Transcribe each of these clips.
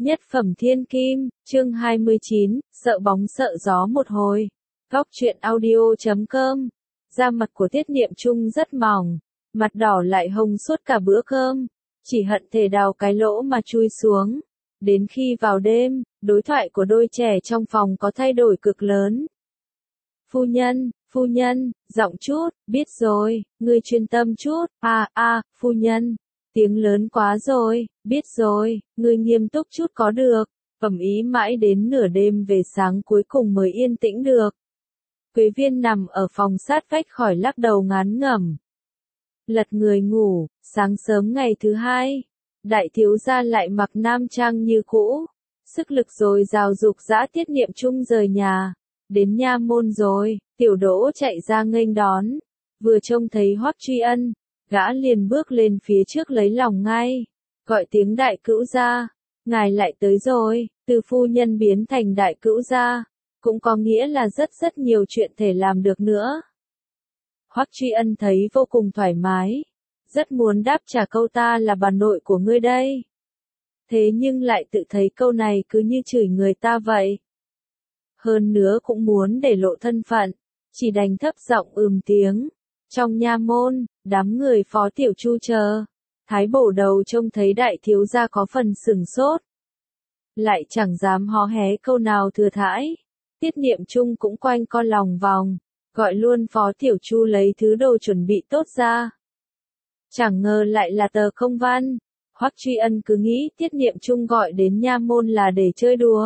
Nhất phẩm thiên kim, chương 29, sợ bóng sợ gió một hồi. Góc truyện audio.com. Da mặt của Tiết Niệm Trung rất mỏng, mặt đỏ lại hồng suốt cả bữa cơm, chỉ hận thể đào cái lỗ mà chui xuống. Đến khi vào đêm, đối thoại của đôi trẻ trong phòng có thay đổi cực lớn. Phu nhân, giọng chút, biết rồi, ngươi chuyên tâm chút, phu nhân. Tiếng lớn quá rồi, biết rồi, ngươi nghiêm túc chút có được, ầm ĩ mãi đến nửa đêm về sáng cuối cùng mới yên tĩnh được. Quế Viên nằm ở phòng sát vách khỏi lắc đầu ngán ngẩm. Lật người ngủ, sáng sớm ngày thứ hai, đại thiếu gia lại mặc nam trang như cũ, sức lực dồi dào dục dã Tiết Niệm Trung rời nhà, đến nha môn rồi, Tiểu Đỗ chạy ra nghênh đón, vừa trông thấy Hoắc Truy Ân. Gã liền bước lên phía trước lấy lòng ngay, gọi tiếng đại cữu gia, ngài lại tới rồi, từ phu nhân biến thành đại cữu gia, cũng có nghĩa là rất nhiều chuyện thể làm được nữa. Hoắc Truy Ân thấy vô cùng thoải mái, rất muốn đáp trả câu ta là bà nội của ngươi đây. Thế nhưng lại tự thấy câu này cứ như chửi người ta vậy. Hơn nữa cũng muốn để lộ thân phận, chỉ đành thấp giọng tiếng. Trong nha môn, đám người Phó Tiểu Chu chờ, Thái Bổ Đầu trông thấy đại thiếu gia có phần sửng sốt. Lại chẳng dám hó hé câu nào thừa thãi, Tiết Niệm Trung cũng quanh co lòng vòng, gọi luôn Phó Tiểu Chu lấy thứ đồ chuẩn bị tốt ra. Chẳng ngờ lại là tờ công văn, Hoắc Truy Ân cứ nghĩ Tiết Niệm Trung gọi đến nha môn là để chơi đùa.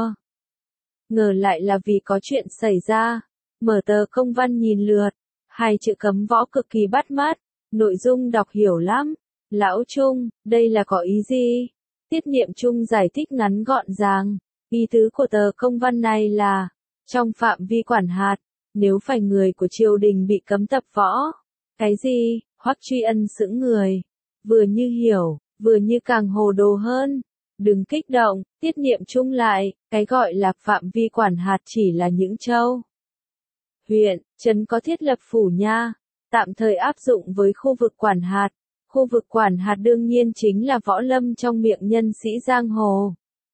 Ngờ lại là vì có chuyện xảy ra, mở tờ công văn nhìn lượt. Hai chữ cấm võ cực kỳ bắt mắt, nội dung đọc hiểu lắm. Lão Trung, đây là có ý gì? Tiết Niệm Trung giải thích ngắn gọn ràng. Ý tứ của tờ công văn này là, trong phạm vi quản hạt, nếu phải người của triều đình bị cấm tập võ. Cái gì? Hoắc Truy Ân sững người. Vừa như hiểu, vừa như càng hồ đồ hơn. Đừng kích động, Tiết Niệm Trung lại, cái gọi là phạm vi quản hạt chỉ là những châu. Huyện, trấn có thiết lập phủ nha, tạm thời áp dụng với khu vực quản hạt. Khu vực quản hạt đương nhiên chính là võ lâm trong miệng nhân sĩ giang hồ.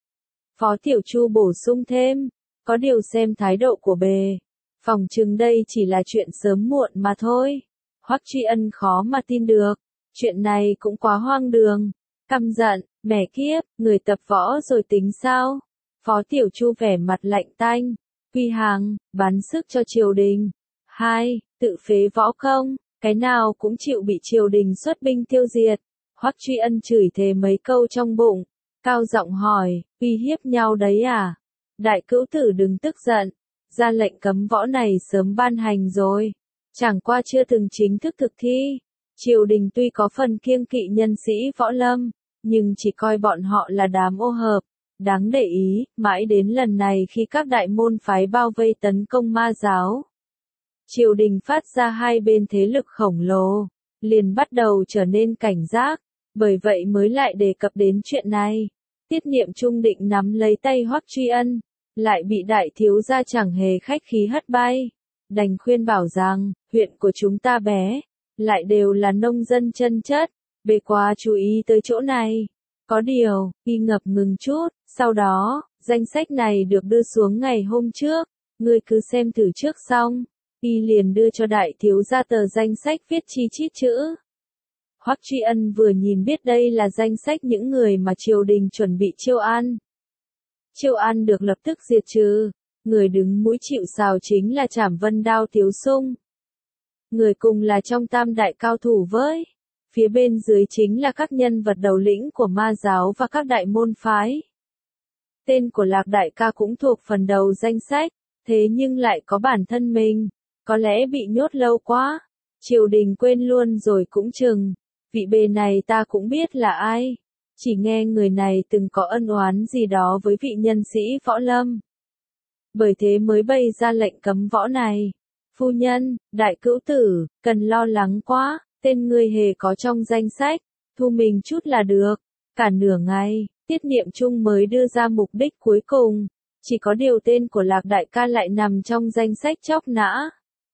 Phó Tiểu Chu bổ sung thêm, có điều xem thái độ của bề, phòng chừng đây chỉ là chuyện sớm muộn mà thôi. Hoắc Truy Ân khó mà tin được, chuyện này cũng quá hoang đường. Căm giận, mẹ kiếp, người tập võ rồi tính sao? Phó Tiểu Chu vẻ mặt lạnh tanh. Quy hàng, bán sức cho triều đình. 2. Tự phế võ công, cái nào cũng chịu bị triều đình xuất binh tiêu diệt. Hoắc Truy Ân chửi thề mấy câu trong bụng, cao giọng hỏi, uy hiếp nhau đấy à? Đại cữu tử đừng tức giận, ra lệnh cấm võ này sớm ban hành rồi, chẳng qua chưa từng chính thức thực thi. Triều đình tuy có phần kiêng kỵ nhân sĩ võ lâm, nhưng chỉ coi bọn họ là đám ô hợp. Đáng để ý, mãi đến lần này khi các đại môn phái bao vây tấn công ma giáo. Triều đình phát ra hai bên thế lực khổng lồ, liền bắt đầu trở nên cảnh giác, bởi vậy mới lại đề cập đến chuyện này. Tiết Niệm Trung định nắm lấy tay Hoắc Truy Ân, lại bị đại thiếu gia chẳng hề khách khí hất bay. Đành khuyên bảo rằng, huyện của chúng ta bé, lại đều là nông dân chân chất, bề quá chú ý tới chỗ này. Có điều, y ngập ngừng chút, sau đó, danh sách này được đưa xuống ngày hôm trước, ngươi cứ xem thử trước xong, y liền đưa cho đại thiếu gia tờ danh sách viết chi chít chữ. Hoắc Truy Ân vừa nhìn biết đây là danh sách những người mà triều đình chuẩn bị chiêu an. Chiêu an được lập tức diệt trừ, người đứng mũi chịu sào chính là Trảm Vân Đao Tiếu Sung. Người cùng là trong tam đại cao thủ với. Phía bên dưới chính là các nhân vật đầu lĩnh của ma giáo và các đại môn phái. Tên của Lạc đại ca cũng thuộc phần đầu danh sách, thế nhưng lại có bản thân mình, có lẽ bị nhốt lâu quá, triều đình quên luôn rồi cũng chừng. Vị bề này ta cũng biết là ai, chỉ nghe người này từng có ân oán gì đó với vị nhân sĩ võ lâm. Bởi thế mới bày ra lệnh cấm võ này. Phu nhân, đại cữu tử, cần lo lắng quá. Tên người hề có trong danh sách, thu mình chút là được. Cả nửa ngày, Tiết Niệm Trung mới đưa ra mục đích cuối cùng, chỉ có điều tên của Lạc đại ca lại nằm trong danh sách chóc nã.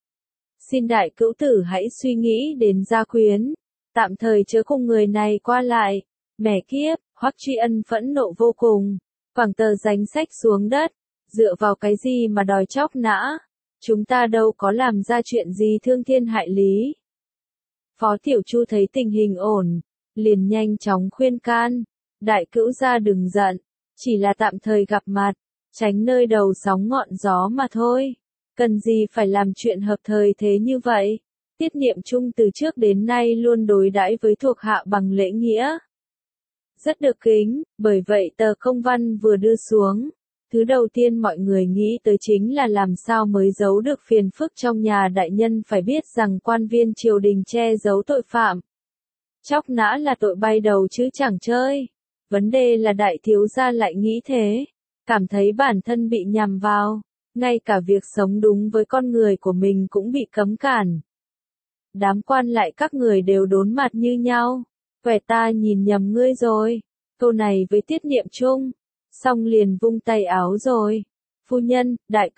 Xin đại cữu tử hãy suy nghĩ đến gia quyến, tạm thời chớ cùng người này qua lại. Mẹ kiếp, Hoắc Truy Ân phẫn nộ vô cùng, quẳng tờ danh sách xuống đất, dựa vào cái gì mà đòi chóc nã, chúng ta đâu có làm ra chuyện gì thương thiên hại lý. Phó Tiểu Chu thấy tình hình ổn, liền nhanh chóng khuyên can, đại cữu gia đừng giận, chỉ là tạm thời gặp mặt, tránh nơi đầu sóng ngọn gió mà thôi, cần gì phải làm chuyện hợp thời thế như vậy. Tiết Niệm Trung từ trước đến nay luôn đối đãi với thuộc hạ bằng lễ nghĩa, rất được kính, bởi vậy tờ công văn vừa đưa xuống, thứ đầu tiên mọi người nghĩ tới chính là làm sao mới giấu được phiền phức trong nhà đại nhân phải biết rằng quan viên triều đình che giấu tội phạm. Chóc nã là tội bay đầu chứ chẳng chơi. Vấn đề là đại thiếu gia lại nghĩ thế, cảm thấy bản thân bị nhằm vào, ngay cả việc sống đúng với con người của mình cũng bị cấm cản. Đám quan lại các người đều đốn mặt như nhau, quẻ ta nhìn nhầm ngươi rồi, câu này với Tiết Niệm Trung, xong liền vung tay áo rồi. Phu nhân, đại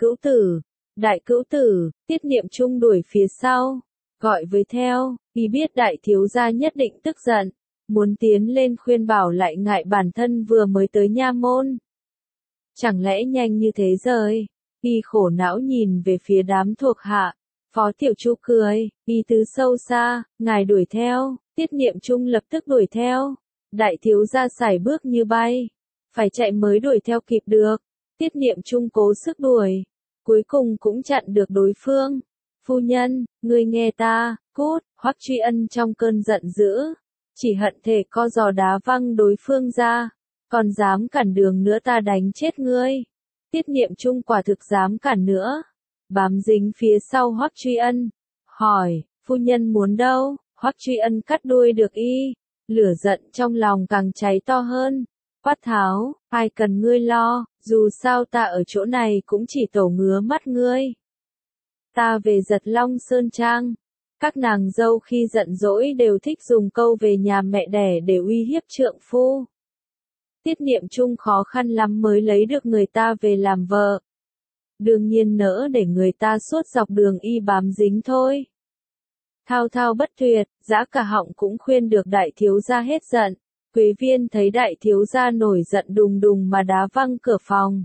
cữu tử, Tiết Niệm Trung đuổi phía sau, gọi với theo, y biết đại thiếu gia nhất định tức giận, muốn tiến lên khuyên bảo lại ngại bản thân vừa mới tới nha môn. Chẳng lẽ nhanh như thế rồi, y khổ não nhìn về phía đám thuộc hạ, Phó Tiểu Chu cười, y tứ sâu xa, ngài đuổi theo, Tiết Niệm Trung lập tức đuổi theo, đại thiếu gia sải bước như bay, phải chạy mới đuổi theo kịp được, Tiết Niệm Trung cố sức đuổi, cuối cùng cũng chặn được đối phương. Phu nhân, ngươi nghe ta, cút, Hoắc Truy Ân trong cơn giận dữ, chỉ hận thể co giò đá văng đối phương ra, còn dám cản đường nữa ta đánh chết ngươi. Tiết Niệm Trung quả thực dám cản nữa, bám dính phía sau Hoắc Truy Ân, hỏi, phu nhân muốn đâu? Hoắc Truy Ân cắt đuôi được y, lửa giận trong lòng càng cháy to hơn, quát tháo, ai cần ngươi lo, dù sao ta ở chỗ này cũng chỉ tổ ngứa mắt ngươi. Ta về Giật Long Sơn Trang, các nàng dâu khi giận dỗi đều thích dùng câu về nhà mẹ đẻ để uy hiếp trượng phu. Tiết Niệm Trung khó khăn lắm mới lấy được người ta về làm vợ. Đương nhiên nỡ để người ta suốt dọc đường y bám dính thôi. Thao thao bất tuyệt, Dã Cả Họng cũng khuyên được đại thiếu gia hết giận. Quế Viên thấy đại thiếu gia nổi giận đùng đùng mà đá văng cửa phòng.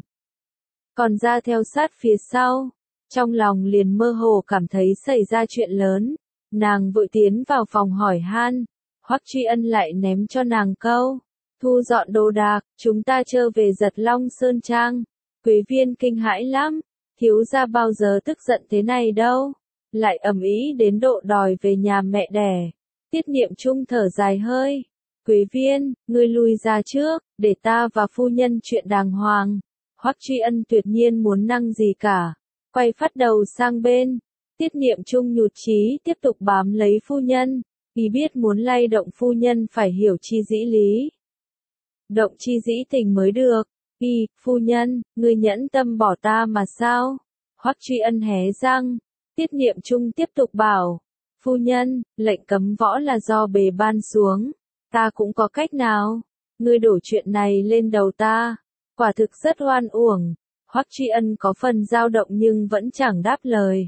Còn ra theo sát phía sau, trong lòng liền mơ hồ cảm thấy xảy ra chuyện lớn. Nàng vội tiến vào phòng hỏi han, Hoắc Truy Ân lại ném cho nàng câu, thu dọn đồ đạc, chúng ta trở về Giật Long Sơn Trang. Quế Viên kinh hãi lắm, thiếu gia bao giờ tức giận thế này đâu, lại ầm ĩ đến độ đòi về nhà mẹ đẻ. Tiết Niệm Trung thở dài hơi, Quế Viên, ngươi lui ra trước, để ta và phu nhân chuyện đàng hoàng. Hoắc Truy Ân tuyệt nhiên muốn năng gì cả, quay phát đầu sang bên. Tiết Niệm Trung nhụt chí tiếp tục bám lấy phu nhân, vì biết muốn lay động phu nhân phải hiểu chi dĩ lý. Động chi dĩ tình mới được. Phu nhân, ngươi nhẫn tâm bỏ ta mà sao? Hoắc Truy Ân hé răng. Tiết Niệm Trung tiếp tục bảo, phu nhân, lệnh cấm võ là do bề ban xuống, ta cũng có cách nào? Ngươi đổ chuyện này lên đầu ta, quả thực rất oan uổng. Hoắc Truy Ân có phần dao động nhưng vẫn chẳng đáp lời.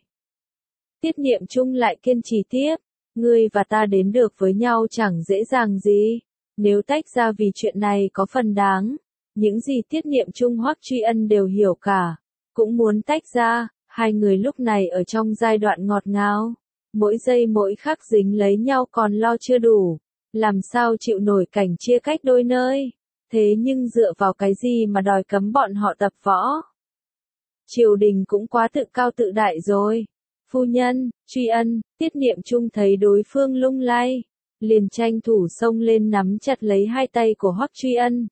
Tiết Niệm Trung lại kiên trì tiếp, ngươi và ta đến được với nhau chẳng dễ dàng gì, nếu tách ra vì chuyện này có phần đáng. Những gì Tiết Niệm Trung Hoắc Truy Ân đều hiểu cả, cũng muốn tách ra, hai người lúc này ở trong giai đoạn ngọt ngào, mỗi giây mỗi khắc dính lấy nhau còn lo chưa đủ, làm sao chịu nổi cảnh chia cách đôi nơi, thế nhưng dựa vào cái gì mà đòi cấm bọn họ tập võ? Triều đình cũng quá tự cao tự đại rồi. Phu nhân, Truy Ân, Tiết Niệm Trung thấy đối phương lung lay, liền tranh thủ xông lên nắm chặt lấy hai tay của Hoắc Truy Ân.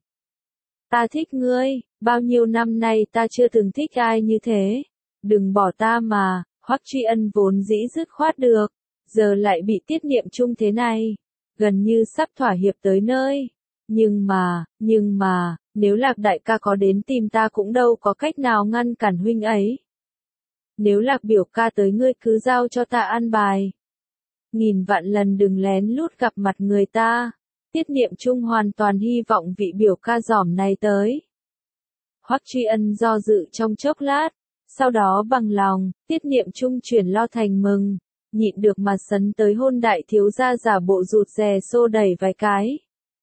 Ta thích ngươi, bao nhiêu năm nay ta chưa từng thích ai như thế. Đừng bỏ ta mà, Hoắc Truy Ân vốn dĩ dứt khoát được, giờ lại bị Tiết Niệm Trung thế này, gần như sắp thỏa hiệp tới nơi. Nhưng mà, nếu Lạc đại ca có đến tìm ta cũng đâu có cách nào ngăn cản huynh ấy. Nếu Lạc biểu ca tới ngươi cứ giao cho ta an bài. Nghìn vạn lần đừng lén lút gặp mặt người ta. Tiết Niệm Trung hoàn toàn hy vọng vị biểu ca giỏm này tới. Hoắc Truy Ân do dự trong chốc lát, sau đó bằng lòng, Tiết Niệm Trung chuyển lo thành mừng, nhịn được mà sấn tới hôn đại thiếu gia giả bộ rụt rè xô đẩy vài cái.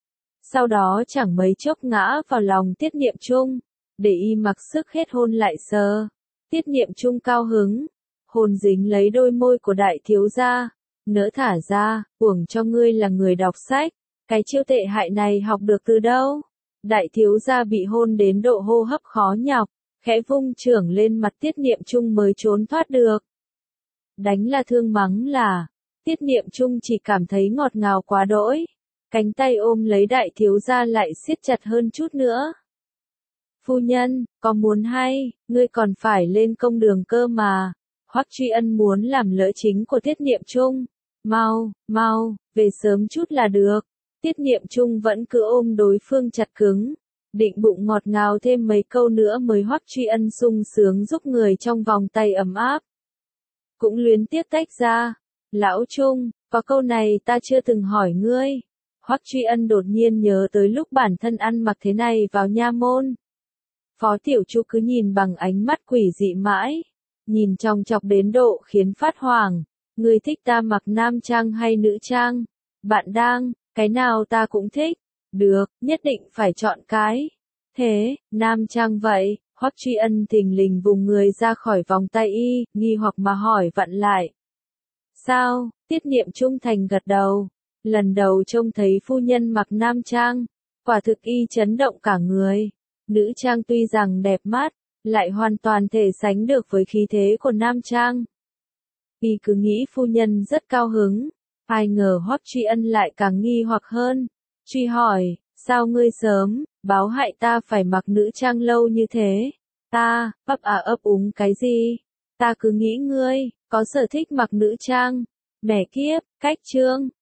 sau đó chẳng mấy chốc ngã vào lòng Tiết Niệm Trung, để y mặc sức hết hôn lại sờ. Tiết Niệm Trung cao hứng, hôn dính lấy đôi môi của đại thiếu gia, nỡ thả ra, uổng cho ngươi là người đọc sách, cái chiêu tệ hại này học được từ đâu? Đại thiếu gia bị hôn đến độ hô hấp khó nhọc, khẽ vung chưởng lên mặt Tiết Niệm Trung mới trốn thoát được. Đánh là thương mắng là, Tiết Niệm Trung chỉ cảm thấy ngọt ngào quá đỗi, cánh tay ôm lấy đại thiếu gia lại siết chặt hơn chút nữa. Phu nhân, có muốn hay, ngươi còn phải lên công đường cơ mà. Hoắc Truy Ân muốn làm lỡ chính của Tiết Niệm Trung. Mau, mau, về sớm chút là được. Tiết Niệm Trung vẫn cứ ôm đối phương chặt cứng, định bụng ngọt ngào thêm mấy câu nữa mới Hoắc Truy Ân sung sướng giúp người trong vòng tay ấm áp. Cũng luyến tiếc tách ra. Lão Trung, có câu này ta chưa từng hỏi ngươi. Hoắc Truy Ân đột nhiên nhớ tới lúc bản thân ăn mặc thế này vào nha môn. Phó Tiểu Chu cứ nhìn bằng ánh mắt quỷ dị mãi, nhìn chòng chọc đến độ khiến phát hoảng. Ngươi thích ta mặc nam trang hay nữ trang? Bạn đang, cái nào ta cũng thích. Được, nhất định phải chọn cái. Thế, nam trang vậy. Hoắc Truy Ân thình lình vùng người ra khỏi vòng tay y, nghi hoặc mà hỏi vặn lại. Sao? Tiết Niệm Trung thành gật đầu. Lần đầu trông thấy phu nhân mặc nam trang, quả thực y chấn động cả người. Nữ trang tuy rằng đẹp mắt, lại hoàn toàn thể sánh được với khí thế của nam trang. Y cứ nghĩ phu nhân rất cao hứng, ai ngờ Hoắc Truy Ân lại càng nghi hoặc hơn. Truy hỏi, sao ngươi sớm, báo hại ta phải mặc nữ trang lâu như thế? Ta, ấp úng cái gì? Ta cứ nghĩ ngươi, có sở thích mặc nữ trang. Mẹ kiếp, cách trương,